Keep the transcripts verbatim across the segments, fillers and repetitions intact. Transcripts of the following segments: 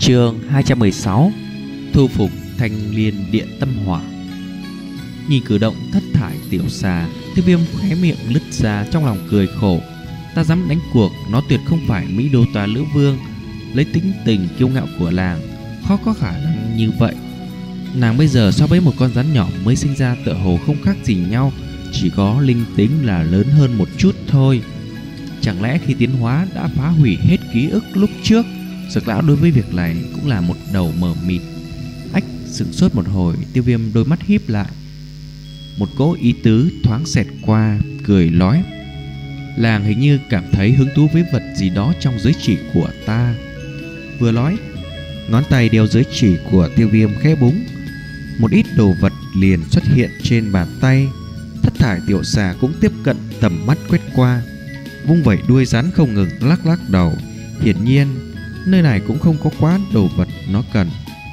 Chương hai trăm mười sáu. Thu phục Thanh Liên Điện Tâm Hỏa. Nhìn cử động thất thải tiểu xà, Tiêu Viêm khóe miệng lứt ra, trong lòng cười khổ. Ta dám đánh cuộc, nó tuyệt không phải Mỹ Đô Tòa Lữ Vương. Lấy tính tình kiêu ngạo của làng, khó có khả năng như vậy. Nàng bây giờ so với một con rắn nhỏ mới sinh ra tựa hồ không khác gì nhau, chỉ có linh tính là lớn hơn một chút thôi. Chẳng lẽ khi tiến hóa đã phá hủy hết ký ức lúc trước? Dược lão đối với việc này cũng là một đầu mờ mịt. Ách sửng sốt một hồi, Tiêu Viêm đôi mắt híp lại. Một cỗ ý tứ thoáng xẹt qua, cười nói: làng hình như cảm thấy hứng thú với vật gì đó trong giới chỉ của ta. Vừa nói, ngón tay đeo giới chỉ của Tiêu Viêm khẽ búng, một ít đồ vật liền xuất hiện trên bàn tay. Thất thải tiểu xà cũng tiếp cận tầm mắt quét qua, vung vẩy đuôi rắn không ngừng lắc lắc đầu. Hiển nhiên nơi này cũng không có quá đồ vật nó cần.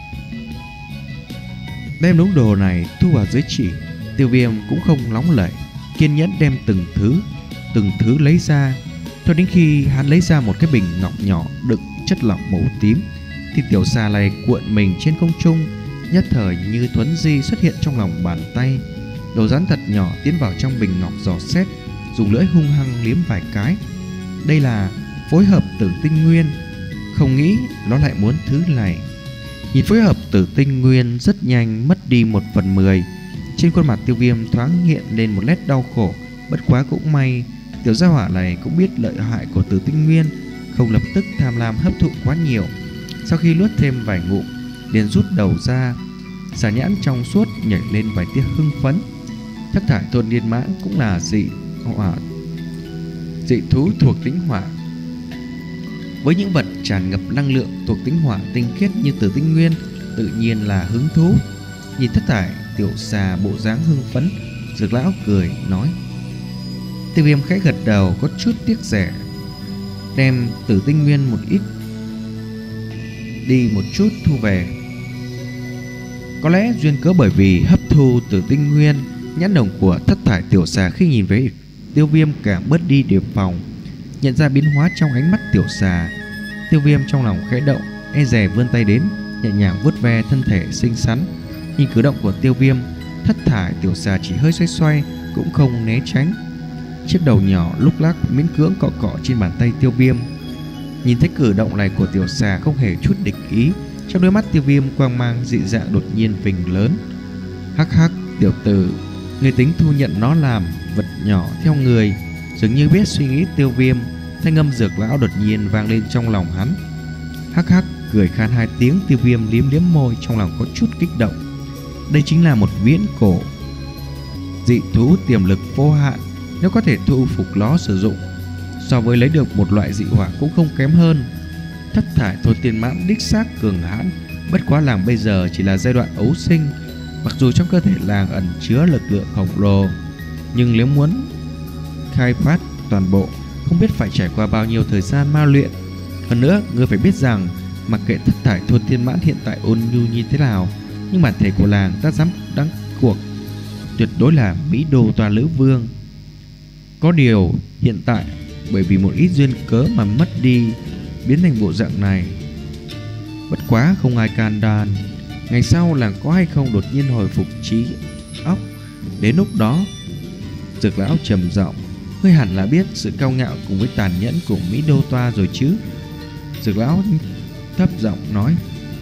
Đem đống đồ này thu vào giới chỉ, Tiêu Viêm cũng không nóng lẩy, kiên nhẫn đem từng thứ từng thứ lấy ra, cho đến khi hắn lấy ra một cái bình ngọc nhỏ đựng chất lỏng màu tím, thì tiểu xà này cuộn mình trên không trung, nhất thời như thuấn di xuất hiện trong lòng bàn tay. Đầu rắn thật nhỏ tiến vào trong bình ngọc dò xét, dùng lưỡi hung hăng liếm vài cái. Đây là phối hợp tử tinh nguyên, không nghĩ nó lại muốn thứ này. Nhìn phối hợp tử tinh nguyên rất nhanh mất đi một phần mười. Trên khuôn mặt Tiêu Viêm thoáng hiện lên một nét đau khổ. Bất quá cũng may tiểu gia hỏa này cũng biết lợi hại của tử tinh nguyên, không lập tức tham lam hấp thụ quá nhiều. Sau khi nuốt thêm vài ngụm, liền rút đầu ra, xà nhãn trong suốt nhảy lên vài tia hưng phấn. Thất thải thôn điên mãng cũng là dị hỏa, dị thú thuộc tính hỏa. Với những vật tràn ngập năng lượng thuộc tính hỏa tinh khiết như tử tinh nguyên, tự nhiên là hứng thú. Nhìn thất thải tiểu xà bộ dáng hưng phấn, Dược lão cười nói. Tiêu Viêm khẽ gật đầu, có chút tiếc rẻ, đem tử tinh nguyên một ít đi một chút thu về. Có lẽ duyên cớ bởi vì hấp thu tử tinh nguyên, nhãn đồng của thất thải tiểu xà khi nhìn về Tiêu Viêm càng bớt đi đề phòng. Nhận ra biến hóa trong ánh mắt tiểu xà, Tiêu Viêm trong lòng khẽ động, e dè vươn tay đến, nhẹ nhàng vuốt ve thân thể xinh xắn. Nhìn cử động của Tiêu Viêm, thất thải tiểu xà chỉ hơi xoay xoay, cũng không né tránh. Chiếc đầu nhỏ lúc lắc miễn cưỡng cọ cọ trên bàn tay Tiêu Viêm. Nhìn thấy cử động này của tiểu xà không hề chút địch ý, trong đôi mắt Tiêu Viêm quang mang dị dạng đột nhiên phình lớn. Hắc hắc, tiểu tử, người tính thu nhận nó làm vật nhỏ theo người. Dường như biết suy nghĩ Tiêu Viêm, thanh âm Dược lão đột nhiên vang lên trong lòng hắn. Hắc hắc cười khan hai tiếng, Tiêu Viêm liếm liếm môi, trong lòng có chút kích động. Đây chính là một viễn cổ dị thú tiềm lực vô hạn, nếu có thể thu phục nó sử dụng, so với lấy được một loại dị hỏa cũng không kém hơn. Thất thải thôn tiên mãn đích xác cường hãn, bất quá làng bây giờ chỉ là giai đoạn ấu sinh. Mặc dù trong cơ thể làng ẩn chứa lực lượng khổng lồ, nhưng nếu muốn khai phát toàn bộ, không biết phải trải qua bao nhiêu thời gian ma luyện. Hơn nữa, ngươi phải biết rằng mặc kệ thất thải thôn tiên mãn hiện tại ôn nhu như thế nào, nhưng bản thể của làng ta dám đánh cuộc tuyệt đối là Mỹ Đô Tòa Lữ Vương. Có điều hiện tại bởi vì một ít duyên cớ mà mất đi, biến thành bộ dạng này. Bất quá không ai can đảm. Ngày sau làng có hay không đột nhiên hồi phục trí óc, đến lúc đó. Dược lão trầm giọng, ngươi hẳn là biết sự cao ngạo cùng với tàn nhẫn của Mỹ Đô Toa rồi chứ? Dược lão thấp giọng nói.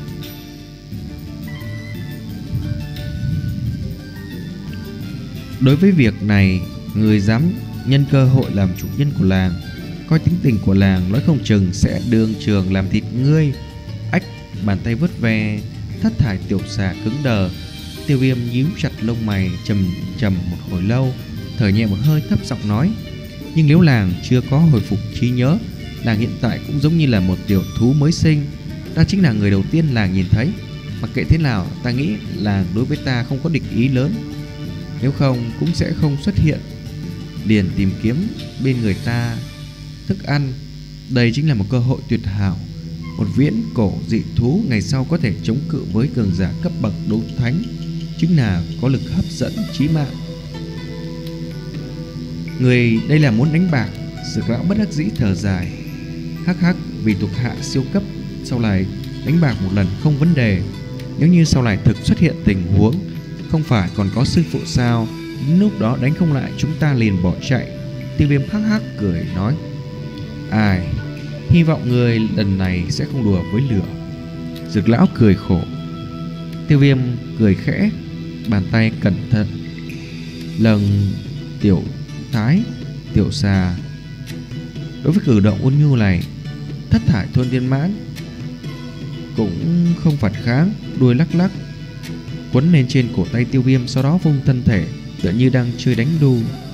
Đối với việc này, người dám nhân cơ hội làm chủ nhân của làng, coi tính tình của làng, nói không chừng sẽ đương trường làm thịt ngươi. Ách, bàn tay vớt ve thất thải tiểu xà cứng đờ. Tiêu Viêm nhíu chặt lông mày, trầm trầm một hồi lâu, thở nhẹ một hơi, thấp giọng nói. Nhưng nếu làng chưa có hồi phục trí nhớ, làng hiện tại cũng giống như là một tiểu thú mới sinh. Ta chính là người đầu tiên làng nhìn thấy. Mặc kệ thế nào, ta nghĩ làng đối với ta không có địch ý lớn, nếu không cũng sẽ không xuất hiện liền tìm kiếm bên người ta thức ăn. Đây chính là một cơ hội tuyệt hảo. Một viễn cổ dị thú ngày sau có thể chống cự với cường giả cấp bậc đấu thánh, chính là có lực hấp dẫn chí mạng. Người đây là muốn đánh bạc. Dược lão bất đắc dĩ thở dài. Hắc hắc, vì thuộc hạ siêu cấp sau này đánh bạc một lần không vấn đề. Nếu như sau này thực xuất hiện tình huống, không phải còn có sư phụ sao? Đến lúc đó đánh không lại chúng ta liền bỏ chạy. Tiêu Viêm hắc hắc cười nói: Ai, hy vọng người lần này sẽ không đùa với lửa. Dược lão cười khổ. Tiêu Viêm cười khẽ, bàn tay cẩn thận lần tiểu thái tiểu xà. Đối với cử động ôn nhu này, Thất Thải Thôn Thiên Mãn cũng không phản kháng, đuôi lắc lắc quấn lên trên cổ tay Tiêu Viêm, sau đó vung thân thể tựa như đang chơi đánh đu.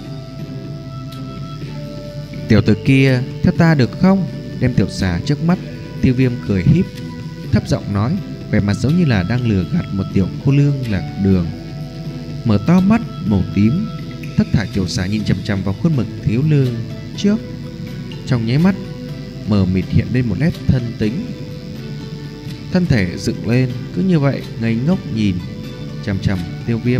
Tiểu tử kia, theo ta được không? Đem tiểu xà trước mắt. Tiêu Viêm cười híp, thấp giọng nói, vẻ mặt giống như là đang lừa gạt một tiểu cô nương lạc đường. Mở to mắt màu tím, Thất Thải tiểu xà nhìn chằm chằm vào khuôn mực thiếu lương trước. Trong nháy mắt mờ mịt hiện lên một nét thân tính, thân thể dựng lên, cứ như vậy ngây ngốc nhìn chằm chằm Tiêu Viêm.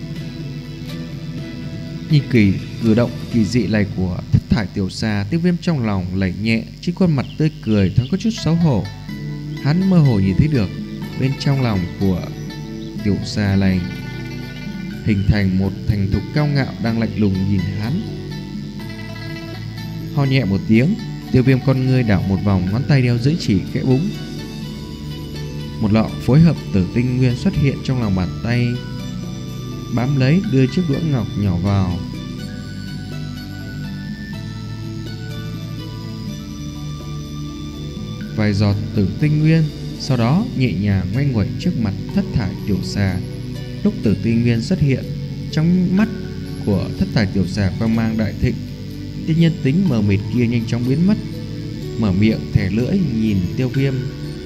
Nhìn kỳ cử động kỳ dị này của Thất Thải tiểu xà, Tiêu Viêm trong lòng lẩy nhẹ, trên khuôn mặt tươi cười thoáng có chút xấu hổ. Hắn mơ hồ nhìn thấy được bên trong lòng của tiểu xà này hình thành một thành thục cao ngạo đang lạnh lùng nhìn hắn. Ho nhẹ một tiếng, Tiêu Viêm con ngươi đảo một vòng, ngón tay đeo dưới chỉ khẽ búng. Một lọ phối hợp tử tinh nguyên xuất hiện trong lòng bàn tay, bám lấy đưa chiếc đũa ngọc nhỏ vào. Vài giọt tử tinh nguyên, sau đó nhẹ nhàng ngoay nguẩy trước mặt Thất Thải tiểu xà. Lúc tử tinh nguyên xuất hiện, trong mắt của Thất Thải tiểu xà quang mang đại thịnh, tiên nhân tính mờ mịt kia nhanh chóng biến mất, mở miệng thẻ lưỡi nhìn Tiêu Viêm.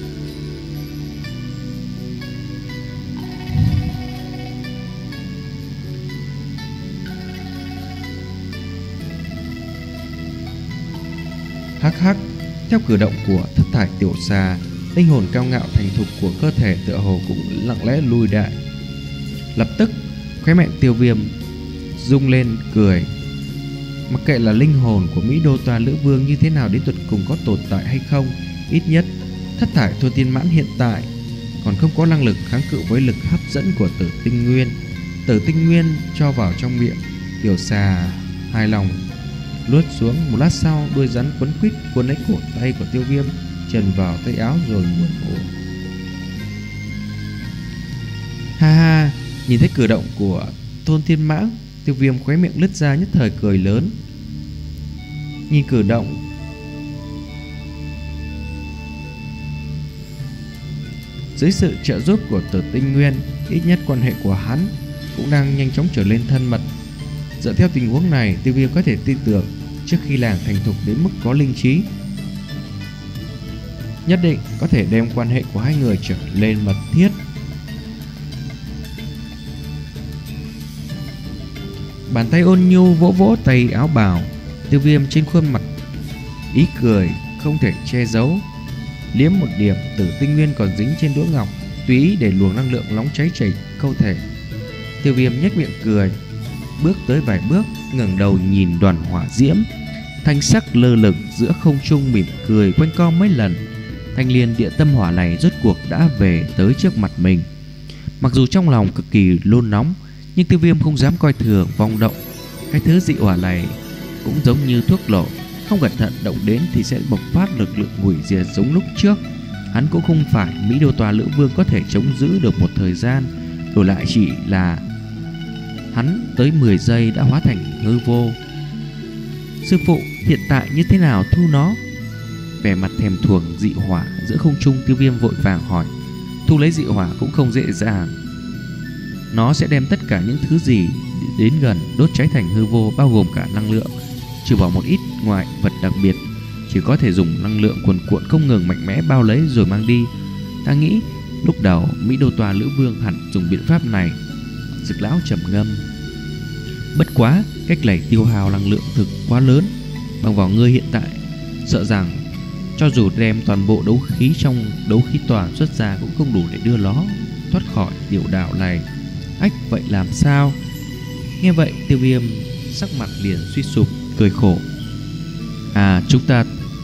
Hắc hắc. Theo cử động của Thất Thải tiểu xà, linh hồn cao ngạo thành thục của cơ thể tựa hồ cũng lặng lẽ lùi lại. Lập tức khóe miệng Tiêu Viêm rung lên cười. Mặc kệ là linh hồn của Mỹ Đô Toa Lữ Vương như thế nào đến tuyệt cùng có tồn tại hay không, ít nhất Thất Thải Thôn Thiên Mãn hiện tại còn không có năng lực kháng cự với lực hấp dẫn của tử tinh nguyên. Tử tinh nguyên cho vào trong miệng, tiểu xà hài lòng luốt xuống. Một lát sau, đuôi rắn quấn quýt cuốn lấy cổ tay của Tiêu Viêm, trần vào tay áo rồi buồn ngủ. Ha ha, nhìn thấy cử động của Thôn Thiên Mãn, Tiêu Viêm khóe miệng lướt ra, nhất thời cười lớn. Nhìn cử động dưới sự trợ giúp của tử tinh nguyên, ít nhất quan hệ của hắn cũng đang nhanh chóng trở lên thân mật. Dựa theo tình huống này, Tiêu Viêm có thể tin tưởng trước khi làng thành thục đến mức có linh trí, nhất định có thể đem quan hệ của hai người trở lên mật thiết. Bàn tay ôn nhu vỗ vỗ tay áo bào Tiêu Viêm, trên khuôn mặt ý cười không thể che giấu. Liếm một điểm tử tinh nguyên còn dính trên đũa ngọc, tùy ý để luồng năng lượng nóng cháy chảy câu thể. Tiêu Viêm nhếch miệng cười, bước tới vài bước, ngẩng đầu nhìn đoàn hỏa diễm thanh sắc lơ lửng giữa không trung, mỉm cười quanh co mấy lần. Thanh liên địa tâm hỏa này rốt cuộc đã về tới trước mặt mình. Mặc dù trong lòng cực kỳ nôn nóng, nhưng Tiêu Viêm không dám coi thường vong động. Cái thứ dị hỏa này cũng giống như thuốc nổ, không cẩn thận động đến thì sẽ bộc phát lực lượng hủy diệt giống lúc trước. Hắn cũng không phải Mỹ Đô Tòa Lữ Vương có thể chống giữ được một thời gian, đổi lại chỉ là hắn tới mười giây đã hóa thành hư vô. Sư phụ, hiện tại như thế nào thu nó? Vẻ mặt thèm thuồng dị hỏa giữa không trung, Tiêu Viêm vội vàng hỏi. Thu lấy dị hỏa cũng không dễ dàng. Nó sẽ đem tất cả những thứ gì đến gần đốt cháy thành hư vô, bao gồm cả năng lượng, trừ bỏ một ít ngoại vật đặc biệt, chỉ có thể dùng năng lượng cuồn cuộn không ngừng mạnh mẽ bao lấy rồi mang đi. Ta nghĩ lúc đầu Mỹ Đô Tòa Lữ Vương hẳn dùng biện pháp này. Dực lão trầm ngâm. Bất quá cách này tiêu hao năng lượng thực quá lớn, bằng vào ngươi hiện tại, sợ rằng cho dù đem toàn bộ đấu khí trong đấu khí toàn xuất ra cũng không đủ để đưa nó thoát khỏi tiểu đạo này. Ách, vậy làm sao? Nghe vậy Tiêu Viêm sắc mặt liền suy sụp, cười khổ. À, chúng ta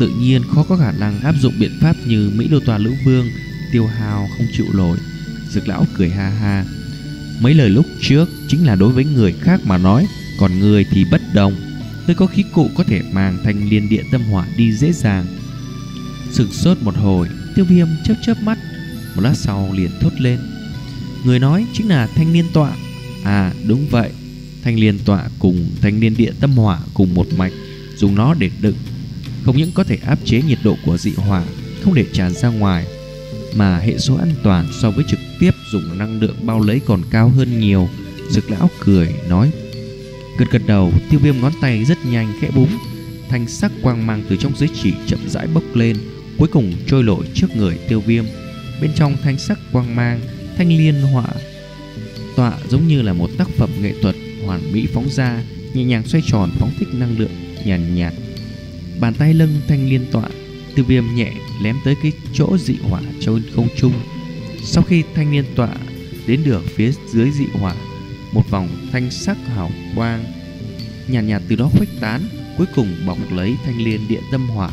tự nhiên khó có khả năng áp dụng biện pháp như Mỹ Đô Toa Lữ Vương, tiêu hao không chịu nổi. Dược lão cười ha ha. Mấy lời lúc trước chính là đối với người khác mà nói, còn người thì bất đồng. Ngươi có khí cụ có thể mang Thanh Liên Địa Tâm Hỏa đi dễ dàng. Sửng sốt một hồi, Tiêu Viêm chớp chớp mắt, một lát sau liền thốt lên. Người nói chính là Thanh Liên Tọa. À đúng vậy, Thanh Liên Tọa cùng Thanh Liên Địa Tâm Hỏa cùng một mạch, dùng nó để đựng, không những có thể áp chế nhiệt độ của dị hỏa, không để tràn ra ngoài, mà hệ số an toàn so với trực tiếp dùng năng lượng bao lấy còn cao hơn nhiều. Dược lão cười nói. Gật gật đầu, Tiêu Viêm ngón tay rất nhanh khẽ búng, thanh sắc quang mang từ trong giới chỉ chậm rãi bốc lên, cuối cùng trôi nổi trước người Tiêu Viêm. Bên trong thanh sắc quang mang, Thanh Liên Hỏa Tọa giống như là một tác phẩm nghệ thuật hoàn mỹ phóng ra, nhẹ nhàng xoay tròn phóng thích năng lượng nhàn nhạt, nhạt. Bàn tay lưng Thanh Liên Tọa, Tiêu Viêm nhẹ lém tới cái chỗ dị hỏa trên không trung. Sau khi Thanh Liên Tọa đến được phía dưới dị hỏa, một vòng thanh sắc hào quang nhàn nhạt, nhạt từ đó khuếch tán, cuối cùng bọc lấy Thanh Liên Địa Tâm Hỏa.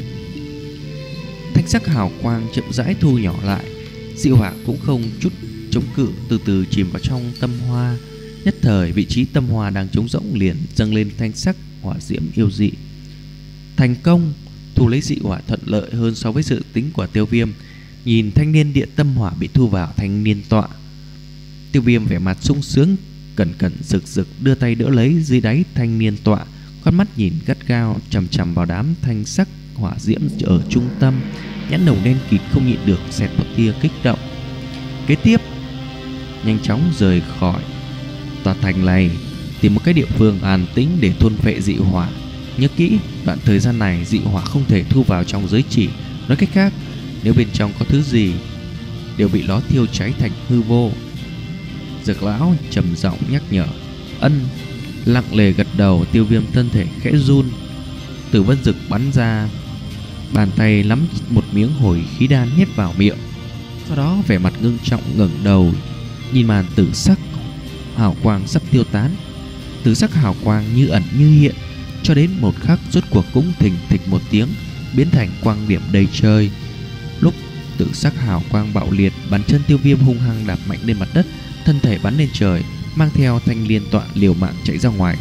Thanh sắc hào quang chậm rãi thu nhỏ lại, dị hỏa cũng không chút chống cự, từ từ chìm vào trong tâm hoa. Nhất thời vị trí tâm hoa đang trống rỗng liền dâng lên thanh sắc hỏa diễm yêu dị. Thành công, thu lấy dị hỏa thuận lợi hơn so với dự tính của Tiêu Viêm. Nhìn Thanh Liên Địa Tâm Hỏa bị thu vào Thanh Liên Tọa, Tiêu Viêm vẻ mặt sung sướng, cẩn cẩn rực rực đưa tay đỡ lấy dưới đáy Thanh Liên Tọa, con mắt nhìn gắt gao chằm chằm vào đám thanh sắc hỏa diễm ở trung tâm, nhãn đầu đen kịt không nhịn được xẹt một tia kích động. Kế tiếp, nhanh chóng rời khỏi tòa thành này, tìm một cái địa phương an tĩnh để thôn phệ dị hỏa. Nhớ kỹ, đoạn thời gian này dị hỏa không thể thu vào trong giới chỉ. Nói cách khác, nếu bên trong có thứ gì, đều bị nó thiêu cháy thành hư vô. Dược lão trầm giọng nhắc nhở. Ân. Lặng lề gật đầu. Tiêu Viêm thân thể khẽ run, Tử Vân Dực bắn ra, bàn tay nắm một miếng hồi khí đan nhét vào miệng. Sau đó vẻ mặt ngưng trọng ngẩng đầu nhìn màn tử sắc hào quang sắp tiêu tán. Tử sắc hào quang như ẩn như hiện, cho đến một khắc rốt cuộc cũng thình thịch một tiếng, biến thành quang điểm đầy trời. Lúc tử sắc hào quang bạo liệt, bàn chân Tiêu Viêm hung hăng đạp mạnh lên mặt đất, thân thể bắn lên trời, mang theo Thanh Liên Tọa liều mạng chạy ra ngoài.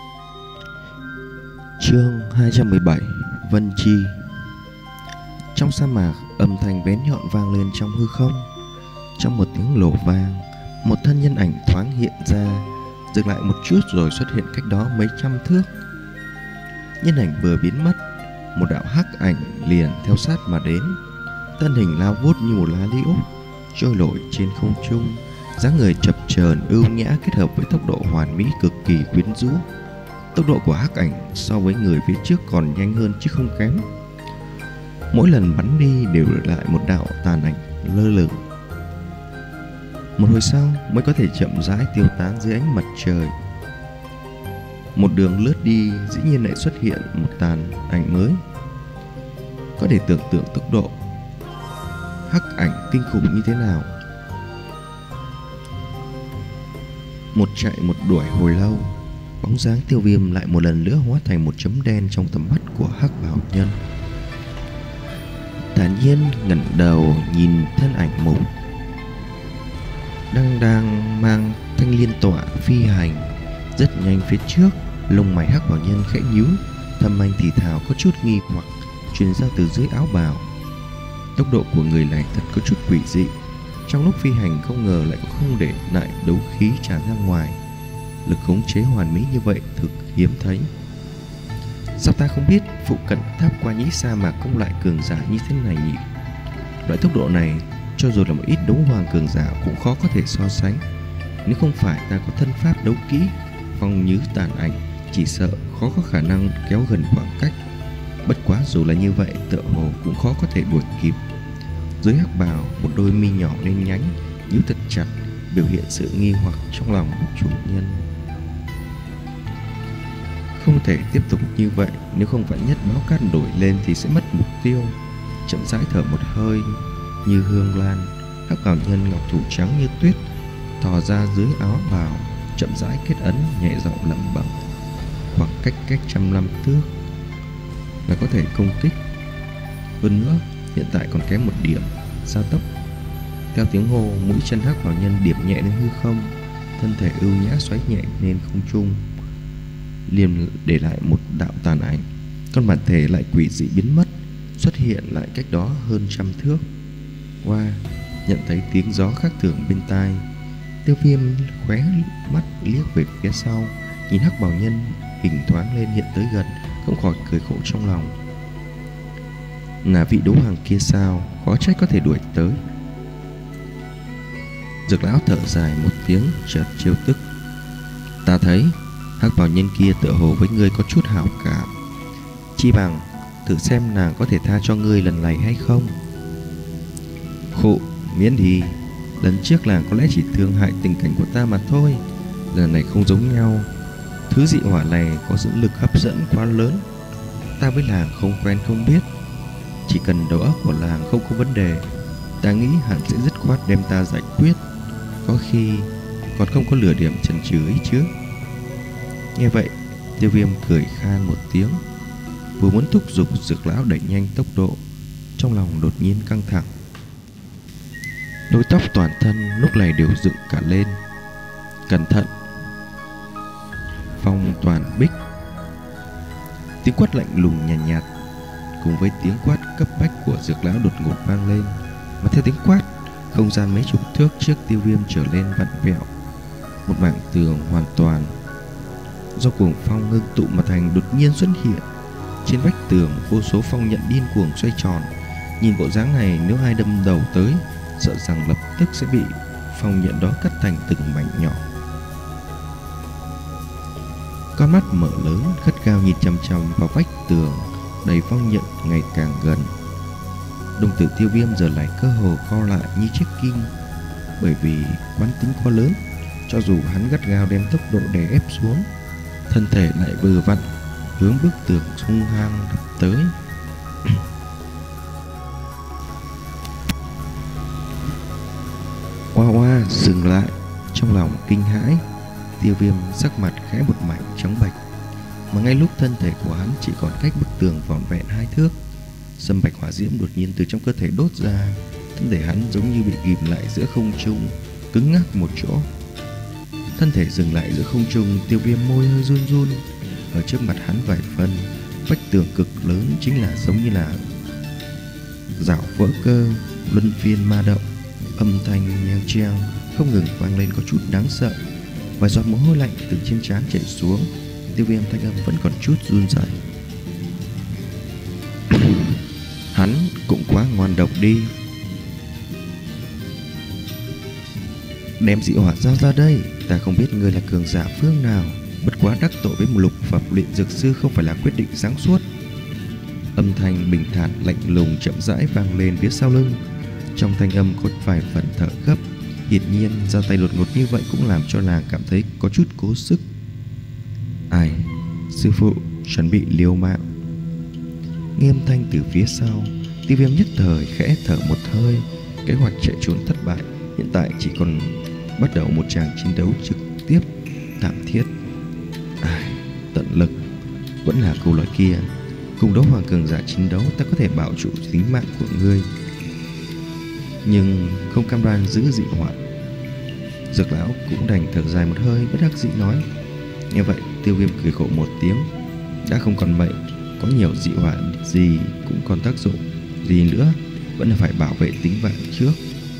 Chương hai trăm mười bảy. Vân Chi. Trong sa mạc, âm thanh bén nhọn vang lên trong hư không. Trong một tiếng nổ vang, một thân nhân ảnh thoáng hiện ra, dừng lại một chút rồi xuất hiện cách đó mấy trăm thước. Nhân ảnh vừa biến mất, một đạo hắc ảnh liền theo sát mà đến. Thân hình lao vút như một lá liễu, trôi nổi trên không trung, dáng người chập chờn ưu nhã kết hợp với tốc độ hoàn mỹ cực kỳ quyến rũ. Tốc độ của hắc ảnh so với người phía trước còn nhanh hơn chứ không kém. Mỗi lần bắn đi đều để lại một đạo tàn ảnh lơ lửng. Một hồi sau mới có thể chậm rãi tiêu tán dưới ánh mặt trời. Một đường lướt đi, dĩ nhiên lại xuất hiện một tàn ảnh mới. Có thể tưởng tượng tốc độ hắc ảnh kinh khủng như thế nào. Một chạy một đuổi hồi lâu, bóng dáng Tiêu Viêm lại một lần nữa hóa thành một chấm đen trong tầm mắt của hắc bảo nhân. Thản nhiên ngẩng đầu nhìn thân ảnh một đang đang mang Thanh Liên Tọa phi hành rất nhanh phía trước. Lông mày hắc bảo nhân khẽ nhíu, thầm anh thì thào có chút nghi hoặc truyền ra từ dưới áo bào. Tốc độ của người này thật có chút quỷ dị, trong lúc phi hành không ngờ lại có không để lại đấu khí tràn ra ngoài. Lực khống chế hoàn mỹ như vậy thực hiếm thấy. Sao ta không biết phụ cận tháp qua nhĩ sa mạc cũng lại cường giả như thế này nhỉ? Loại tốc độ này, cho dù là một ít đấu hoàng cường giả cũng khó có thể so sánh. Nếu không phải ta có thân pháp đấu kỹ, phong nhứ tàn ảnh, chỉ sợ khó có khả năng kéo gần khoảng cách. Bất quá dù là như vậy, tựa hồ cũng khó có thể đuổi kịp. Dưới hắc bào, một đôi mi nhỏ đen nhánh nhíu thật chặt, biểu hiện sự nghi hoặc trong lòng chủ nhân. Không thể tiếp tục như vậy, nếu không vạn nhất báo cát nổi lên thì sẽ mất mục tiêu. Chậm rãi thở một hơi như hương lan, hắc bào nhân ngọc thủ trắng như tuyết thò ra dưới áo bào, chậm rãi kết ấn, nhẹ giọng lẩm bẩm. Khoảng cách cách trăm năm thước là có thể công kích, Hơn nữa hiện tại còn kém một điểm gia tốc. Theo tiếng hô, mũi chân hắc bảo nhân điểm nhẹ lên hư không, thân thể ưu nhã xoáy nhẹ lên không trung, liền để lại một đạo tàn ảnh. Con bản thể lại quỷ dị biến mất, xuất hiện lại cách đó hơn trăm thước. Qua wow, nhận thấy tiếng gió khác thường bên tai, Tiêu Viêm khóe mắt liếc về phía sau, nhìn hắc bảo nhân hình thoáng lên hiện tới gần, không khỏi cười khổ trong lòng. Là vị đấu hoàng kia sao, khó trách có thể đuổi tới. Dược lão thở dài một tiếng, chợt trêu tức. Ta thấy hắc bảo nhân kia tựa hồ với ngươi có chút hảo cảm, chi bằng thử xem nàng có thể tha cho ngươi lần này hay không. Khụ, miễn đi. Lần trước nàng có lẽ chỉ thương hại tình cảnh của ta mà thôi, lần này không giống nhau. Thứ dị hỏa này có dẫn lực hấp dẫn quá lớn, ta với nàng không quen không biết. Chỉ cần đầu óc của nàng không có vấn đề, ta nghĩ hắn sẽ dứt khoát đem ta giải quyết, có khi còn không có lửa điểm chần chừ ấy chứ. Nghe vậy, Tiêu Viêm cười khan một tiếng, vừa muốn thúc giục dược lão đẩy nhanh tốc độ, trong lòng đột nhiên căng thẳng. Đôi tóc toàn thân lúc này đều dựng cả lên. Cẩn thận! Phong toàn bích. Tiếng quát lạnh lùng nhàn nhạt, nhạt cùng với tiếng quát cấp bách của dược lão đột ngột vang lên. Mà theo tiếng quát, không gian mấy chục thước trước Tiêu Viêm trở lên vặn vẹo. Một mảng tường hoàn toàn do cuồng phong ngưng tụ mà thành đột nhiên xuất hiện. Trên vách tường vô số phong nhận điên cuồng xoay tròn. Nhìn bộ dáng này, nếu ai đâm đầu tới, sợ rằng lập tức sẽ bị phong nhận đó cắt thành từng mảnh nhỏ. Con mắt mở lớn gắt gao nhìn chằm chằm vào vách tường đầy phong nhận ngày càng gần. Đồng tử Tiêu Viêm giờ lại cơ hồ co lại như chiếc kim, bởi vì quán tính quá lớn. Cho dù hắn gắt gao đem tốc độ đè ép xuống, thân thể lại vừa vặn hướng bức tường hung hăng đập tới. Oa oa dừng lại. Trong lòng kinh hãi, Tiêu Viêm sắc mặt khẽ một mảnh trắng bệch. Mà ngay lúc thân thể của hắn chỉ còn cách bức tường vỏn vẹn hai thước, sâm bạch hỏa diễm đột nhiên từ trong cơ thể đốt ra. Thân thể hắn giống như bị ghim lại giữa không trung, cứng ngắc một chỗ. Thân thể dừng lại giữa không trung, Tiêu Viêm môi hơi run run. Ở trước mặt hắn vài phân, vách tường cực lớn chính là giống như là rào vỡ cơ, luân phiên ma động. Âm thanh nhang treo không ngừng vang lên có chút đáng sợ. Vài giọt mồ hôi lạnh từ trên trán chảy xuống. Tiêu Viêm thanh âm vẫn còn chút run rẩy. Hắn cũng quá ngoan độc đi. Đem dị hỏa giao ra đây, ta không biết ngươi là cường giả phương nào, bất quá đắc tội với một lục phẩm luyện dược sư không phải là quyết định sáng suốt. Âm thanh bình thản lạnh lùng chậm rãi vang lên phía sau lưng. Trong thanh âm có vài phần thở gấp. Hiển nhiên ra tay đột ngột như vậy cũng làm cho nàng cảm thấy có chút cố sức. Ai, sư phụ chuẩn bị liều mạng. Nghe âm thanh từ phía sau, Tiêu Viêm nhất thời khẽ thở một hơi. Kế hoạch chạy trốn thất bại, hiện tại chỉ còn bắt đầu một tràng chiến đấu trực tiếp thảm thiết. Ai, tận lực. Vẫn là câu nói kia, cùng đấu hoàng cường giả chiến đấu, ta có thể bảo trụ tính mạng của ngươi, nhưng không cam đoan giữ dị hỏa. Dược lão cũng đành thở dài một hơi, bất đắc dĩ nói. Nghe vậy, Tiêu Viêm cười khổ một tiếng. Đã không còn mệnh, có nhiều dị hỏa gì cũng còn tác dụng gì nữa, vẫn là phải bảo vệ tính mạng trước.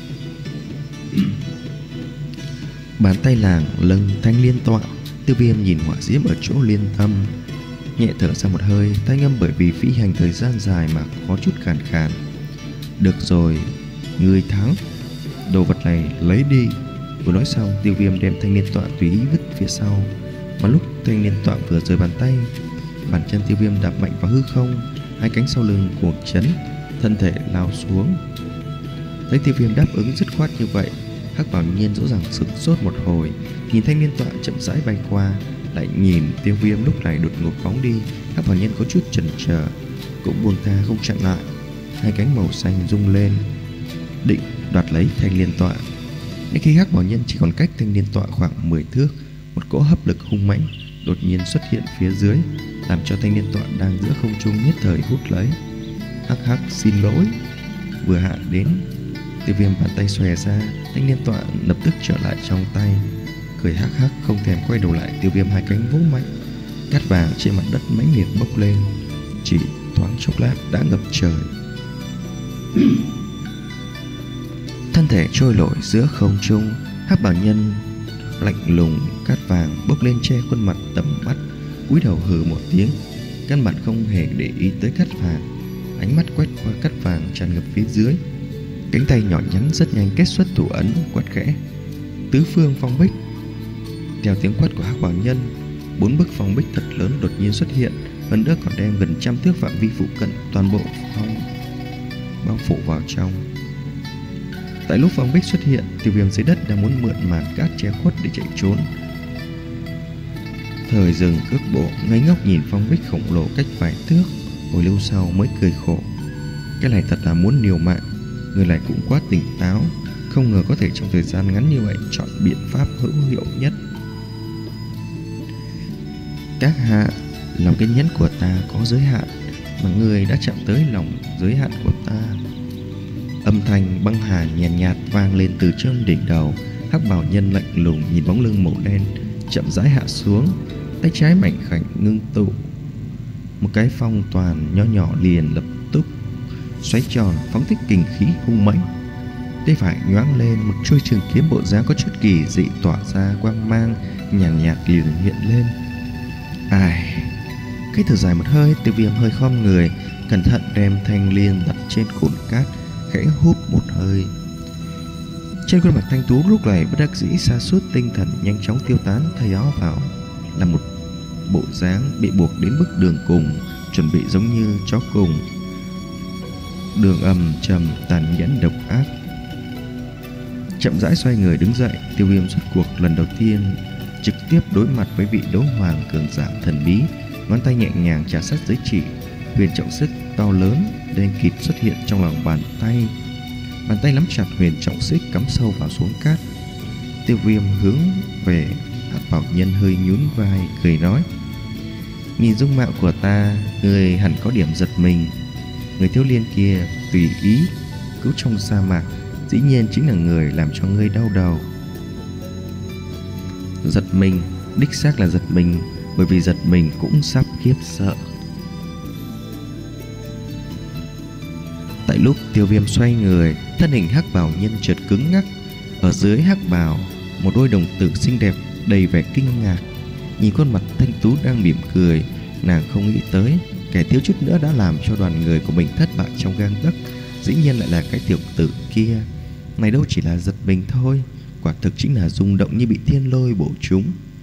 Bàn tay làng lâng thanh liên tọa. Tiêu Viêm nhìn hỏa diễm ở chỗ liên tâm, nhẹ thở ra một hơi. Thanh âm bởi vì phi hành thời gian dài mà có chút khàn khàn. Được rồi, ngươi thắng, đồ vật này lấy đi. Vừa nói xong, Tiêu Viêm đem thanh liên tọa tùy ý vứt phía sau. Mà lúc thanh liên tọa vừa rời bàn tay, bàn chân Tiêu Viêm đạp mạnh vào hư không, hai cánh sau lưng cuồng chấn, thân thể lao xuống. Thấy Tiêu Viêm đáp ứng dứt khoát như vậy, hắc bảo nhiên rõ ràng sửng sốt một hồi, nhìn thanh liên tọa chậm rãi bay qua, lại nhìn Tiêu Viêm lúc này đột ngột phóng đi. Hắc bảo nhiên có chút chần chờ, cũng buông tha không chặn lại. Hai cánh màu xanh rung lên, định đoạt lấy thanh liên tọa. Đến khi hắc bảo nhân chỉ còn cách thanh liên tọa khoảng mười thước, một cỗ hấp lực hung mãnh đột nhiên xuất hiện phía dưới, làm cho thanh liên tọa đang giữa không trung nhất thời hút lấy. Hắc hắc, xin lỗi. Vừa hạ đến, Tiêu Viêm bàn tay xòe ra, thanh niên tọa lập tức trở lại trong tay, cười hắc hắc không thèm quay đầu lại. Tiêu Viêm hai cánh vỗ mạnh, cát vàng trên mặt đất mãnh liệt bốc lên, chỉ thoáng chốc lát đã ngập trời. Thân thể trôi nổi giữa không trung, Hắc Bảo Nhân lạnh lùng, cát vàng bốc lên che khuôn mặt tầm mắt, cúi đầu hừ một tiếng, căn bản không hề để ý tới cát vàng. Ánh mắt quét qua cát vàng tràn ngập phía dưới, cánh tay nhỏ nhắn rất nhanh kết xuất thủ ấn, quát khẽ: tứ phương phong bích. Theo tiếng quát của Hắc Bảo Nhân, bốn bức phong bích thật lớn đột nhiên xuất hiện, hơn nữa còn đem gần trăm thước phạm vi phụ cận toàn bộ phong bao phủ vào trong. Tại lúc phong bích xuất hiện, Tiêu Viêm dưới đất đang muốn mượn màn cát che khuất để chạy trốn. Thời dừng cước bộ, ngây ngốc nhìn phong bích khổng lồ cách vài thước, hồi lâu sau mới cười khổ. Cái này thật là muốn liều mạng, người này cũng quá tỉnh táo, không ngờ có thể trong thời gian ngắn như vậy chọn biện pháp hữu hiệu nhất. Các hạ, lòng kiên nhẫn của ta có giới hạn, mà người đã chạm tới lòng giới hạn của ta. Âm thanh băng hà nhàn nhạt, nhạt vang lên từ trên đỉnh đầu. Hắc Bảo Nhân lạnh lùng nhìn bóng lưng màu đen chậm rãi hạ xuống, tay trái mảnh khảnh ngưng tụ một cái phong toàn nho nhỏ liền lập tức xoáy tròn, phóng thích kình khí hung mãnh. Tay phải nhoáng lên, một chuôi trường kiếm bộ dáng có chút kỳ dị tỏa ra quang mang nhàn nhạt, nhạt liền hiện lên. Ai, cái thở dài một hơi, Tiêu Viêm hơi khom người, cẩn thận đem thanh liên đặt trên cồn cát, khẽ hút một hơi. Trên khuôn mặt thanh tú lúc này bất đắc dĩ sa sút tinh thần nhanh chóng tiêu tán, thay áo vào là một bộ dáng bị buộc đến bước đường cùng, chuẩn bị giống như chó cùng. Đường âm trầm tàn nhẫn độc ác. Chậm rãi xoay người đứng dậy, Tiêu Viêm xuất cuộc lần đầu tiên trực tiếp đối mặt với vị đấu hoàng cường giả thần bí. Ngón tay nhẹ nhàng trà sát giới chỉ, huyền trọng xích to lớn đen kịt xuất hiện trong lòng bàn tay. Bàn tay nắm chặt huyền trọng xích cắm sâu vào xuống cát. Tiêu Viêm hướng về Hắc Bảo Nhân hơi nhún vai cười nói: nhìn dung mạo của ta, người hẳn có điểm giật mình. Người thiếu niên kia tùy ý cứu trong sa mạc, dĩ nhiên chính là người làm cho ngươi đau đầu. Giật mình, đích xác là giật mình, bởi vì giật mình cũng sắp khiếp sợ. Tại lúc Tiêu Viêm xoay người, thân hình Hắc Bảo Nhân chợt cứng ngắc. Ở dưới hắc bào, một đôi đồng tử xinh đẹp đầy vẻ kinh ngạc nhìn khuôn mặt thanh tú đang mỉm cười. Nàng không nghĩ tới kẻ thiếu chút nữa đã làm cho đoàn người của mình thất bại trong gang tấc, dĩ nhiên lại là cái tiểu tử kia. Này đâu chỉ là giật mình thôi, quả thực chính là rung động như bị thiên lôi bổ trúng.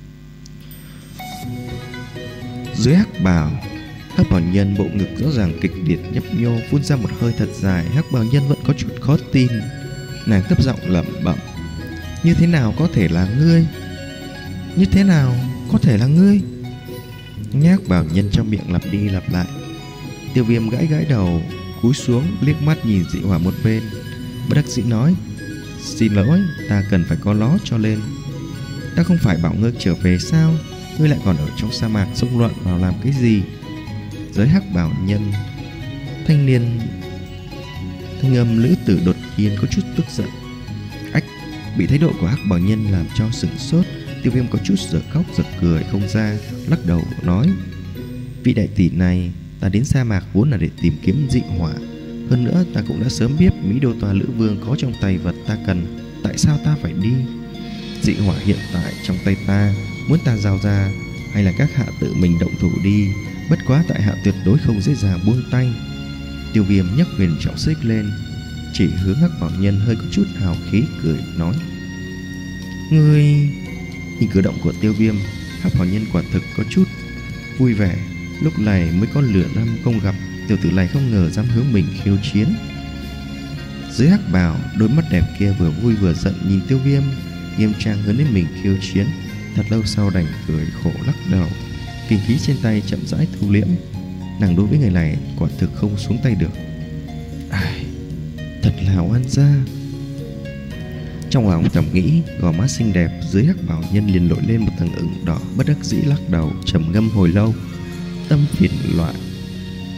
Dưới hắc bào, Hắc Bảo Nhân bộ ngực rõ ràng kịch liệt nhấp nhô, phun ra một hơi thật dài. Hắc Bảo Nhân vẫn có chút khó tin, nàng thấp giọng lẩm bẩm: như thế nào có thể là ngươi? Như thế nào có thể là ngươi? Hắc Bảo Nhân trong miệng lặp đi lặp lại. Tiêu Viêm gãi gãi đầu, cúi xuống liếc mắt nhìn dị hỏa một bên, bất đắc dĩ nói: xin lỗi, ta cần phải có ló cho lên. Ta không phải bảo ngươi trở về sao? Ngươi lại còn ở trong sa mạc xông loạn vào làm cái gì? Giới Hắc Bảo Nhân thanh niên thanh âm nữ tử đột nhiên có chút tức giận. Ách, bị thái độ của Hắc Bảo Nhân làm cho sửng sốt. Tiêu Viêm có chút giở khóc giật cười không ra, lắc đầu nói: vị đại tỷ này, ta đến sa mạc vốn là để tìm kiếm dị hỏa. Hơn nữa ta cũng đã sớm biết Mỹ Đô Toa Lữ Vương có trong tay vật ta cần. Tại sao ta phải đi? Dị hỏa hiện tại trong tay ta, muốn ta giao ra hay là các hạ tự mình động thủ đi? Bất quá tại hạ tuyệt đối không dễ dàng buông tay. Tiêu Viêm nhấc huyền trọng xích lên, chỉ hướng Hắc Bảo Nhân hơi có chút hào khí cười nói: ngươi. Nhìn cử động của Tiêu Viêm, Hắc Bảo Nhân quả thực có chút vui vẻ. Lúc này mới có lửa năm không gặp, tiểu tử này không ngờ dám hướng mình khiêu chiến. Dưới hắc bào, đôi mắt đẹp kia vừa vui vừa giận nhìn Tiêu Viêm, nghiêm trang hướng đến mình khiêu chiến. Thật lâu sau đành cười khổ lắc đầu, kinh khí trên tay chậm rãi thu liễm. Nàng đối với người này quả thực không xuống tay được. Ai, thật là oan gia. Trong lòng thầm nghĩ, gò má xinh đẹp dưới Hắc Bảo Nhân liền nổi lên một tầng ửng đỏ, bất đắc dĩ lắc đầu trầm ngâm hồi lâu, tâm phiền loạn.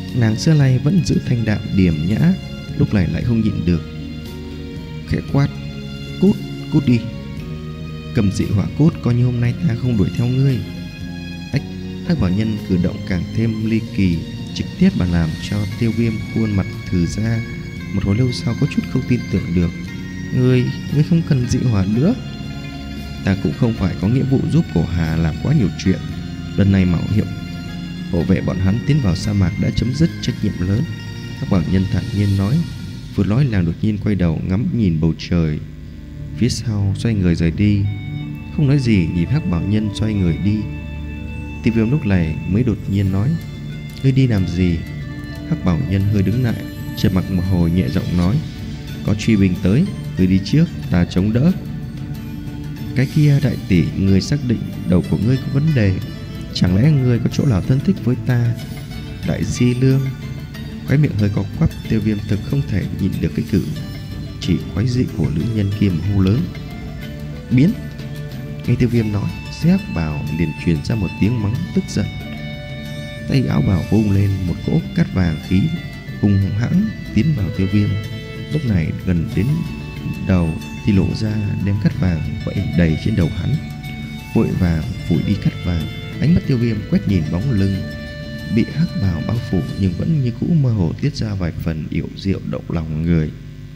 Nàng xưa nay vẫn giữ thanh đạm điềm nhã, lúc này lại không nhịn được khẽ quát: "Cút, cút đi! Cầm dị hỏa cốt, coi như hôm nay ta không đuổi theo ngươi." Ách! Hắc bảo nhân cử động càng thêm ly kỳ, trực tiếp mà làm cho Tiêu Viêm khuôn mặt thừ ra. Một hồi lâu sau có chút không tin tưởng được: Ngươi, ngươi không cần dị hỏa nữa. Ta cũng không phải có nghĩa vụ giúp cổ Hà làm quá nhiều chuyện. Lần này mạo hiểm hộ vệ bọn hắn tiến vào sa mạc đã chấm dứt trách nhiệm lớn. Hắc bảo nhân thản nhiên nói. Vừa nói nàng đột nhiên quay đầu ngắm nhìn bầu trời, phía sau xoay người rời đi. Không nói gì nhìn Hắc bảo nhân xoay người đi. Tiêu Viêm lúc này mới đột nhiên nói: Ngươi đi làm gì? Hắc bảo nhân hơi đứng lại, trầm mặc một hồi nhẹ giọng nói: Có truy binh tới, ngươi đi trước, ta chống đỡ. Cái kia đại tỷ, ngươi xác định đầu của ngươi có vấn đề. Chẳng lẽ ngươi có chỗ nào thân thích với ta? Đại di lương. Cái miệng hơi có quắp, Tiêu Viêm thực không thể nhìn được cái cử chỉ quái dị của nữ nhân kia mà hô lớn: Biến! Nghe Tiêu Viêm nói, dưới hắc bào liền truyền ra một tiếng mắng tức giận. Tay áo bào vung lên, một cỗ cát vàng khí hung hãng tiến vào Tiêu Viêm. Lúc này gần đến đầu thì lộ ra, đem cát vàng vẫy đầy trên đầu hắn, vội vàng phủi đi cát vàng. Ánh mắt Tiêu Viêm quét nhìn bóng lưng bị hắc bào bao phủ nhưng vẫn như cũ mơ hồ tiết ra vài phần yểu diệu động lòng người.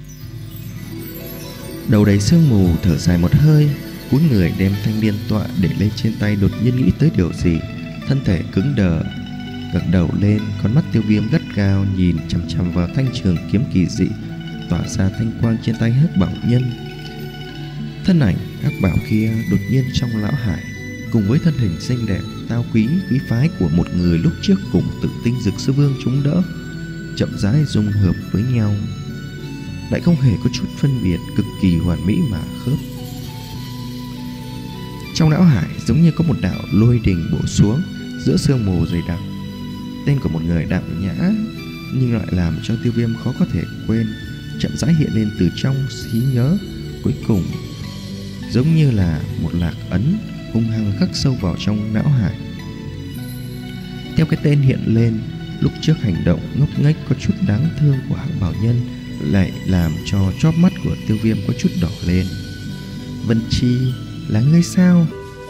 Đầu đầy sương mù, thở dài một hơi, cúi người đem thanh liên tọa để lên trên tay. Đột nhiên nghĩ tới điều gì, thân thể cứng đờ, gật đầu lên. Con mắt Tiêu Viêm gắt gao nhìn chằm chằm vào thanh trường kiếm kỳ dị tỏa ra thanh quang trên tay hắc bảo nhân. Thân ảnh hắc bảo kia đột nhiên trong lão hải, cùng với thân hình xinh đẹp tao quý quý phái của một người lúc trước cùng Tử Tinh Dực Sư Vương chống đỡ, chậm rãi dung hợp với nhau, lại không hề có chút phân biệt, cực kỳ hoàn mỹ mà khớp. Trong não hải giống như có một đạo lôi đình bổ xuống giữa sương mù dày đặc. Tên của một người đạm nhã nhưng lại làm cho Tiêu Viêm khó có thể quên, chậm rãi hiện lên từ trong trí nhớ, cuối cùng giống như là một lạc ấn hung hăng khắc sâu vào trong não hải. Theo cái tên hiện lên, lúc trước hành động ngốc nghếch có chút đáng thương của hắc bảo nhân lại làm cho chóp mắt của Tiêu Viêm có chút đỏ lên. Vân Chi, là ngươi sao?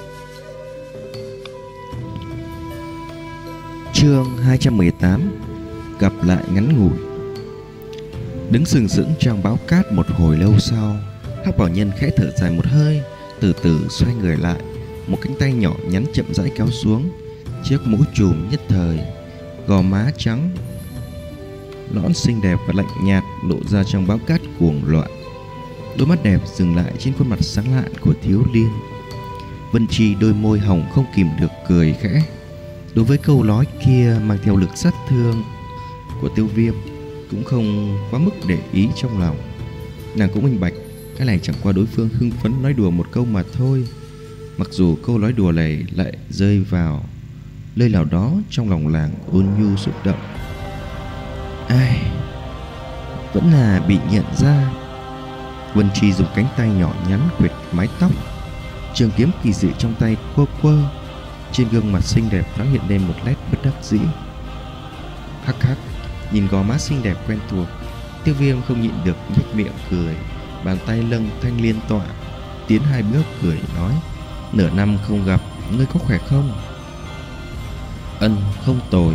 Chương hai trăm mười tám. Gặp lại ngắn ngủi. Đứng sừng sững trong bão cát một hồi lâu sau, hắc bảo nhân khẽ thở dài một hơi, từ từ xoay người lại. Một cánh tay nhỏ nhắn chậm rãi kéo xuống, chiếc mũ trùm nhất thời, gò má trắng nõn xinh đẹp và lạnh nhạt lộ ra trong bão cát cuồng loạn. Đôi mắt đẹp dừng lại trên khuôn mặt sáng lạn của thiếu liên. Vân Chi đôi môi hồng không kìm được cười khẽ. Đối với câu nói kia mang theo lực sát thương của Tiêu Viêm cũng không quá mức để ý trong lòng. Nàng cũng minh bạch, cái này chẳng qua đối phương hưng phấn nói đùa một câu mà thôi. Mặc dù câu nói đùa này lại rơi vào nơi nào đó trong lòng làng ôn nhu xúc động. Ai, vẫn là bị nhận ra. Vân Chi dùng cánh tay nhỏ nhắn quệt mái tóc, trường kiếm kỳ dị trong tay quơ quơ. Trên gương mặt xinh đẹp thoáng hiện lên một nét bất đắc dĩ. Hắc hắc, nhìn gò má xinh đẹp quen thuộc, Tiêu Viêm không nhịn được nhếch miệng cười. Bàn tay lâng thanh liên tọa, tiến hai bước cười nói: Nửa năm không gặp, ngươi có khỏe không? Ân, không tồi.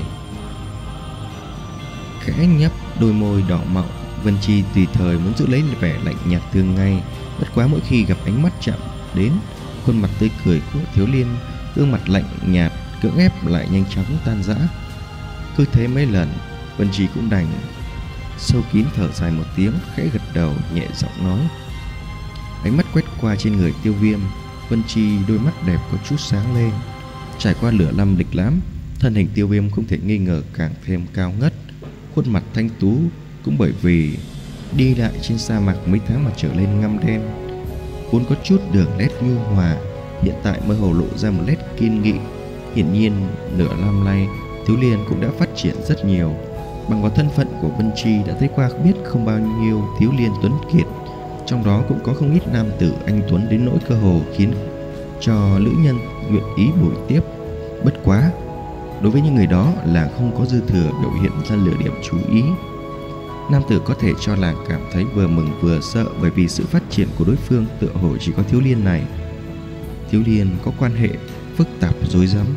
Khẽ nhấp đôi môi đỏ mọng, Vân Chi tùy thời muốn giữ lấy vẻ lạnh nhạt thường ngày. Bất quá mỗi khi gặp ánh mắt chạm đến khuôn mặt tươi cười của thiếu liên, gương mặt lạnh nhạt cưỡng ép lại nhanh chóng tan rã. Cứ thế mấy lần, Vân Chi cũng đành sâu kín thở dài một tiếng, khẽ gật đầu nhẹ giọng nói. Ánh mắt quét qua trên người Tiêu Viêm, Vân Chi đôi mắt đẹp có chút sáng lên. Trải qua lửa năm lịch lãm, thân hình Tiêu Viêm không thể nghi ngờ càng thêm cao ngất. Khuôn mặt thanh tú cũng bởi vì đi lại trên sa mạc mấy tháng mà trở lên ngăm đen, vốn có chút đường nét nhu hòa, hiện tại mơ hồ lộ ra một nét kiên nghị. Hiển nhiên nửa năm nay thiếu liên cũng đã phát triển rất nhiều. Bằng vào thân phận của Vân Chi đã thấy qua biết không bao nhiêu thiếu liên tuấn kiệt, trong đó cũng có không ít nam tử anh tuấn đến nỗi cơ hồ khiến cho nữ nhân nguyện ý bồi tiếp. Bất quá Đối với những người đó, làng không có dư thừa biểu hiện ra lửa điểm chú ý. Nam tử có thể cho làng cảm thấy vừa mừng vừa sợ, bởi vì sự phát triển của đối phương tựa hồ chỉ có Thiếu Liên này. Thiếu Liên có quan hệ phức tạp rối rắm.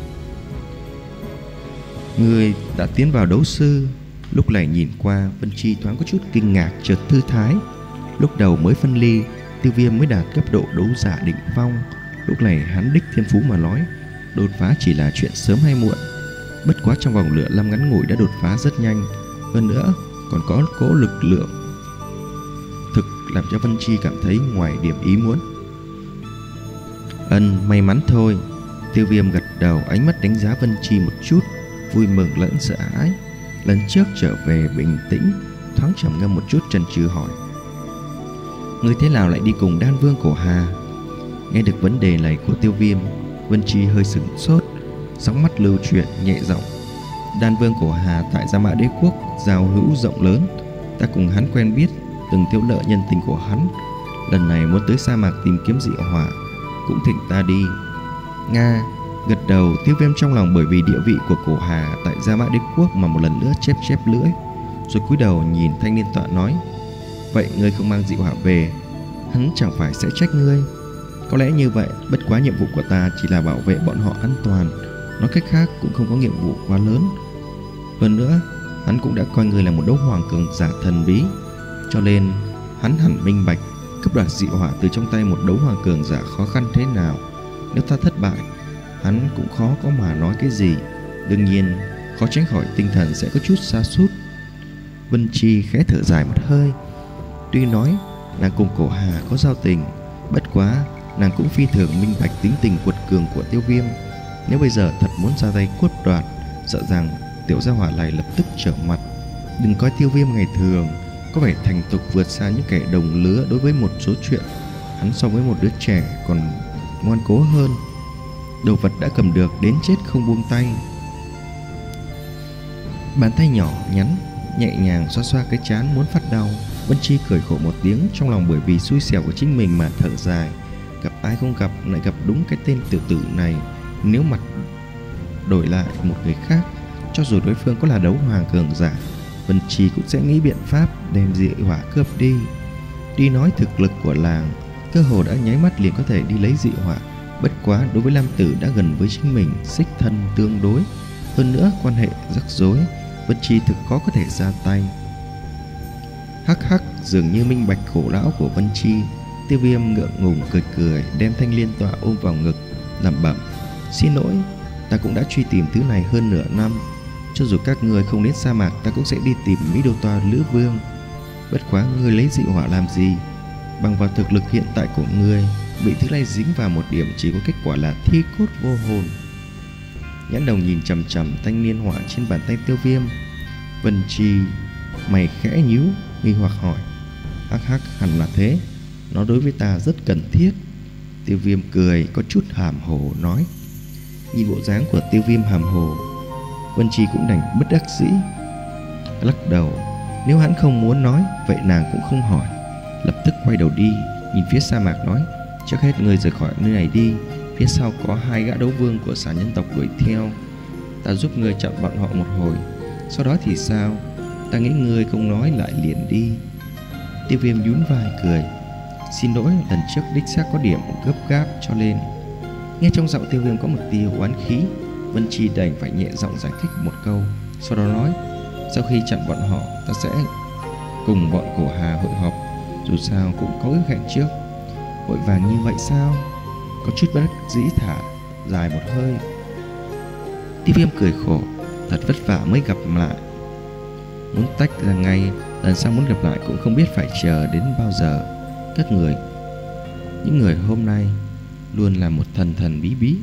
Người đã tiến vào đấu sư. Lúc này nhìn qua, Vân Chi thoáng có chút kinh ngạc chợt thư thái. Lúc đầu mới phân ly, Tiêu Viêm mới đạt cấp độ đấu giả đỉnh phong. Lúc này hắn đích thiên phú mà nói, đột phá chỉ là chuyện sớm hay muộn. Bất quá trong vòng nửa năm ngắn ngủi đã đột phá rất nhanh. Hơn nữa còn có cỗ lực lượng thực làm cho Vân Chi cảm thấy ngoài điểm ý muốn. Ân, may mắn thôi. Tiêu Viêm gật đầu, ánh mắt đánh giá Vân Chi một chút, vui mừng lẫn sợ hãi. Lần trước trở về bình tĩnh, thoáng trầm ngâm một chút chần chừ hỏi: Ngươi thế nào lại đi cùng Đan Vương Cổ Hà? Nghe được vấn đề này của Tiêu Viêm, Vân Chi hơi sửng sốt, sóng mắt lưu chuyển nhẹ giọng: Đan Vương Cổ Hà tại Gia Mã Đế Quốc giao hữu rộng lớn, ta cùng hắn quen biết, từng thiếu nợ nhân tình của hắn. Lần này muốn tới sa mạc tìm kiếm dị hỏa, cũng thỉnh ta đi. Nga gật đầu. Tiêu Viêm trong lòng bởi vì địa vị của Cổ Hà tại Gia Mã Đế Quốc mà một lần nữa chép chép lưỡi, rồi cúi đầu nhìn thanh niên tọa nói: Vậy ngươi không mang dị hỏa về, hắn chẳng phải sẽ trách ngươi? Có lẽ như vậy, bất quá nhiệm vụ của ta chỉ là bảo vệ bọn họ an toàn, nói cách khác cũng không có nhiệm vụ quá lớn. Hơn nữa, hắn cũng đã coi ngươi là một đấu hoàng cường giả thần bí, cho nên hắn hẳn minh bạch cướp đoạt dị hỏa từ trong tay một đấu hoàng cường giả khó khăn thế nào. Nếu ta thất bại, hắn cũng khó có mà nói cái gì. Đương nhiên, khó tránh khỏi tinh thần sẽ có chút sa sút. Vân Chi khẽ thở dài một hơi. Tuy nói nàng cùng Cổ Hà có giao tình, bất quá nàng cũng phi thường minh bạch tính tình quật cường của Tiêu Viêm. Nếu bây giờ thật muốn ra tay cướp đoạt, sợ rằng tiểu gia hỏa này lập tức trở mặt. Đừng coi Tiêu Viêm ngày thường có vẻ thành thục vượt xa những kẻ đồng lứa đối với một số chuyện, hắn so với một đứa trẻ còn ngoan cố hơn. Đồ vật đã cầm được, đến chết không buông tay. Bàn tay nhỏ nhắn nhẹ nhàng xoa xoa cái trán muốn phát đau. Vân Chi cười khổ một tiếng, trong lòng bởi vì xui xẻo của chính mình mà thở dài. Gặp ai không gặp, lại gặp đúng cái tên tiểu tử này. Nếu mặt đổi lại một người khác, cho dù đối phương có là đấu hoàng cường giả, Vân Chi cũng sẽ nghĩ biện pháp đem dị hỏa cướp đi. Tuy nói thực lực của làng cơ hồ đã nháy mắt liền có thể đi lấy dị hỏa, bất quá đối với Lam Tử đã gần với chính mình, xích thân tương đối, hơn nữa quan hệ rắc rối, Vân Chi thực khó có thể ra tay. Hắc hắc, dường như minh bạch khổ lão của Vân Chi. Tiêu Viêm ngượng ngùng cười cười, đem thanh liên tọa ôm vào ngực, lẩm bẩm: Xin lỗi, ta cũng đã truy tìm thứ này hơn nửa năm. Cho dù các người không đến sa mạc, ta cũng sẽ đi tìm Mỹ Đô Toa Lữ Vương. Bất quá ngươi lấy dị hỏa làm gì? Bằng vào thực lực hiện tại của ngươi, bị thứ này dính vào một điểm chỉ có kết quả là thi cốt vô hồn. Nhãn đồng nhìn chằm chằm thanh niên họa trên bàn tay Tiêu Viêm. Vân Chi mày khẽ nhíu, nghi hoặc hỏi: Hắc hắc, hẳn là thế, nó đối với ta rất cần thiết. Tiêu Viêm cười có chút hàm hồ nói. Nhìn bộ dáng của Tiêu Viêm hàm hồ, Vân Chi cũng đành bất đắc dĩ lắc đầu. Nếu hắn không muốn nói, vậy nàng cũng không hỏi, lập tức quay đầu đi, nhìn phía sa mạc nói: Trước hết ngươi rời khỏi nơi này đi, phía sau có hai gã đấu vương của xà nhân tộc đuổi theo, ta giúp ngươi chặn bọn họ một hồi, sau đó thì sao? Ta nghĩ ngươi không nói lại liền đi. Tiêu Viêm nhún vai cười: Xin lỗi, lần trước đích xác có điểm gấp gáp cho nên. Nghe trong giọng Tiêu Viêm có một tia oán khí, Vân Chi đành phải nhẹ giọng giải thích một câu, sau đó nói: Sau khi chặn bọn họ, ta sẽ cùng bọn Cổ Hà hội họp, dù sao cũng có ước hẹn trước. Vội vàng như vậy sao? Có chút bất đắc dĩ thả dài một hơi. Tiêu Viêm cười khổ: Thật vất vả mới gặp lại, muốn tách ra ngay, lần sau muốn gặp lại cũng không biết phải chờ đến bao giờ. Các người, những người hôm nay luôn là một thần thần bí bí.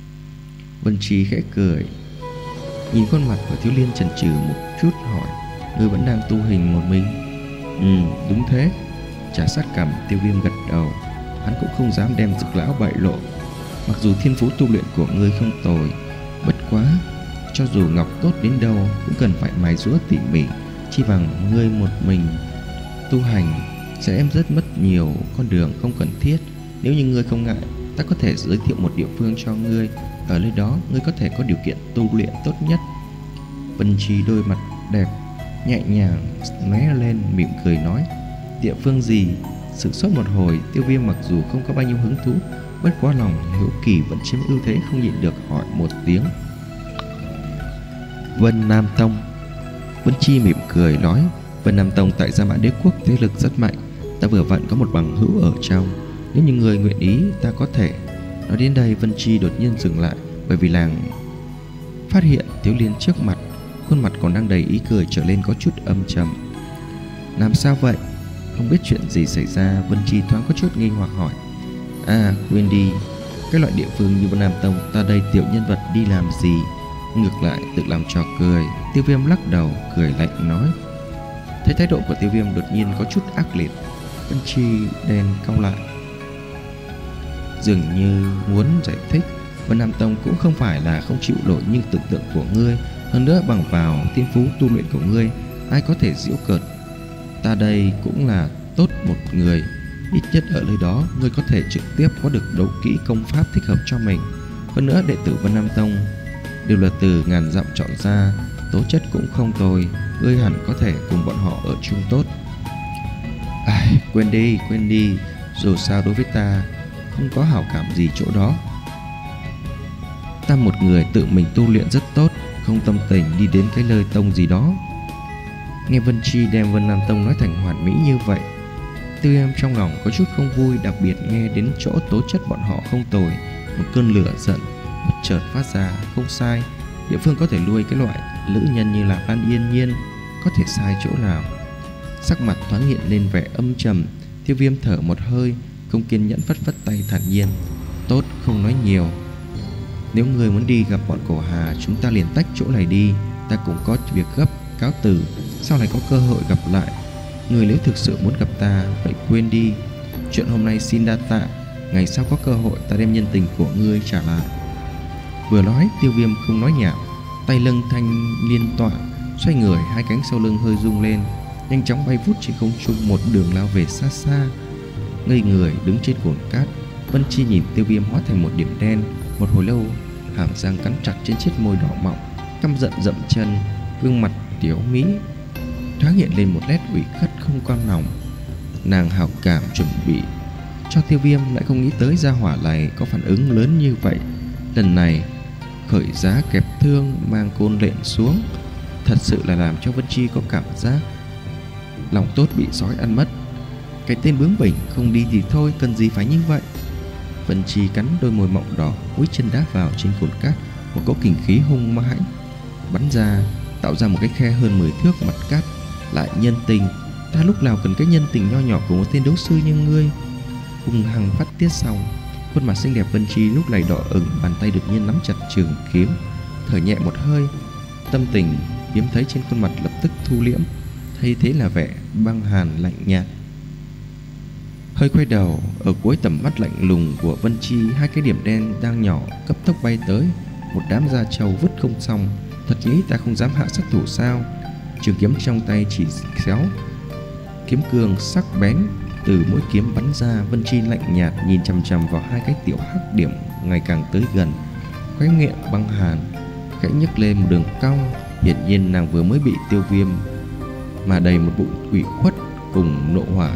Vân Chi khẽ cười, nhìn khuôn mặt của Thiếu Liên chần chừ một chút hỏi: Ngươi vẫn đang tu hình một mình? Ừ, đúng thế. Trả sát cằm, Tiêu Viêm gật đầu. Hắn cũng không dám đem Dực lão bại lộ. Mặc dù thiên phú tu luyện của ngươi không tồi, bất quá cho dù ngọc tốt đến đâu cũng cần phải mài giũa tỉ mỉ. Chi bằng ngươi một mình tu hành sẽ em rất mất nhiều con đường không cần thiết. Nếu như ngươi không ngại, ta có thể giới thiệu một địa phương cho ngươi, ở nơi đó ngươi có thể có điều kiện tu luyện tốt nhất. Vân Chi đôi mặt đẹp nhẹ nhàng lóe lên, mỉm cười nói: địa phương gì? Sửng sốt một hồi, Tiêu Viêm mặc dù không có bao nhiêu hứng thú, bất quá lòng hiếu kỳ vẫn chiếm ưu thế, không nhịn được hỏi một tiếng: Vân Nam Tông. Vân Chi mỉm cười nói: Vân Nam Tông tại Gia Mã Đế Quốc thế lực rất mạnh, ta vừa vặn có một bằng hữu ở trong, nếu như người nguyện ý ta có thể. Nói đến đây, Vân Chi đột nhiên dừng lại, bởi vì làng phát hiện Tiếu Liên trước mặt, khuôn mặt còn đang đầy ý cười trở lên có chút âm trầm. Làm sao vậy? Không biết chuyện gì xảy ra, Vân Chi thoáng có chút nghi hoặc hỏi: À quên đi, cái loại địa phương như Vân Nam Tông, ta đây tiểu nhân vật đi làm gì? Ngược lại tự làm trò cười. Tiêu Viêm lắc đầu cười lạnh nói. Thấy thái độ của Tiêu Viêm đột nhiên có chút ác liệt, Vân Chi đen cau lại, dường như muốn giải thích: Vân Nam Tông cũng không phải là không chịu nổi như tưởng tượng của ngươi, hơn nữa bằng vào thiên phú tu luyện của ngươi, ai có thể giễu cợt. Ta đây cũng là tốt một người, ít nhất ở nơi đó ngươi có thể trực tiếp có được đấu kỹ công pháp thích hợp cho mình. Hơn nữa đệ tử Vân Nam Tông đều là từ ngàn dặm chọn ra, tố chất cũng không tồi, ngươi hẳn có thể cùng bọn họ ở chung tốt. Ai, quên đi, quên đi, dù sao đối với ta không có hảo cảm gì chỗ đó. Ta một người tự mình tu luyện rất tốt, không tâm tình đi đến cái nơi tông gì đó. Nghe Vân Chi đem Vân Nam Tông nói thành hoàn mỹ như vậy, Tiêu Viêm trong lòng có chút không vui, đặc biệt nghe đến chỗ tố chất bọn họ không tồi, một cơn lửa giận bất chợt phát ra. Không sai, địa phương có thể nuôi cái loại lữ nhân như là An Yên Nhiên, có thể sai chỗ nào? Sắc mặt thoáng hiện lên vẻ âm trầm. Tiêu Viêm thở một hơi, không kiên nhẫn phất phất tay thản nhiên: Tốt, không nói nhiều. Nếu người muốn đi gặp bọn Cổ Hà, chúng ta liền tách chỗ này đi, ta cũng có việc gấp, cáo từ, sau này có cơ hội gặp lại. Người nếu thực sự muốn gặp ta, vậy quên đi. Chuyện hôm nay xin đa tạ, ngày sau có cơ hội ta đem nhân tình của ngươi trả lại. Vừa nói, Tiêu Viêm không nói nhảm, tay lưng thanh liên tọa, xoay người, hai cánh sau lưng hơi rung lên, nhanh chóng bay vút trên không trung, một đường lao về xa xa. Ngây người đứng trên cồn cát, Vân Chi nhìn Tiêu Viêm hóa thành một điểm đen. Một hồi lâu, hàm răng cắn chặt trên chiếc môi đỏ mọng, căm giận dậm chân, gương mặt tiểu mỹ thoáng hiện lên một nét ủy khuất không cam lòng. Nàng hảo cảm chuẩn bị cho Tiêu Viêm, lại không nghĩ tới gia hỏa này có phản ứng lớn như vậy. Lần này khởi giá kẹp thương mang côn lệnh xuống, thật sự là làm cho Vân Chi có cảm giác lòng tốt bị sói ăn mất. Cái tên bướng bỉnh, không đi thì thôi, cần gì phải như vậy. Vân Chi cắn đôi môi mọng đỏ, mũi chân đá vào trên cồn cát, một cỗ kình khí hung mãnh bắn ra, tạo ra một cái khe hơn mười thước mặt cát. Lại nhân tình, ta lúc nào cần cái nhân tình nho nhỏ của một tên đấu sư như ngươi? Hung hăng phát tiết xong, khuôn mặt xinh đẹp Vân Chi lúc này đỏ ửng, bàn tay đột nhiên nắm chặt trường kiếm, thở nhẹ một hơi. Tâm tình hiếm thấy trên khuôn mặt lập tức thu liễm, thay thế là vẻ băng hàn lạnh nhạt. Hơi quay đầu, ở cuối tầm mắt lạnh lùng của Vân Chi, hai cái điểm đen đang nhỏ cấp tốc bay tới, một đám da trâu vứt không xong. Thật nghĩ ta không dám hạ sát thủ sao? Trường kiếm trong tay chỉ xéo, kiếm cương sắc bén từ mũi kiếm bắn ra. Vân Chi lạnh nhạt nhìn chằm chằm vào hai cái tiểu hắc điểm ngày càng tới gần, khóe miệng băng hàn khẽ nhấc lên một đường cong. Hiển nhiên nàng vừa mới bị Tiêu Viêm mà đầy một bụng ủy khuất cùng nộ hỏa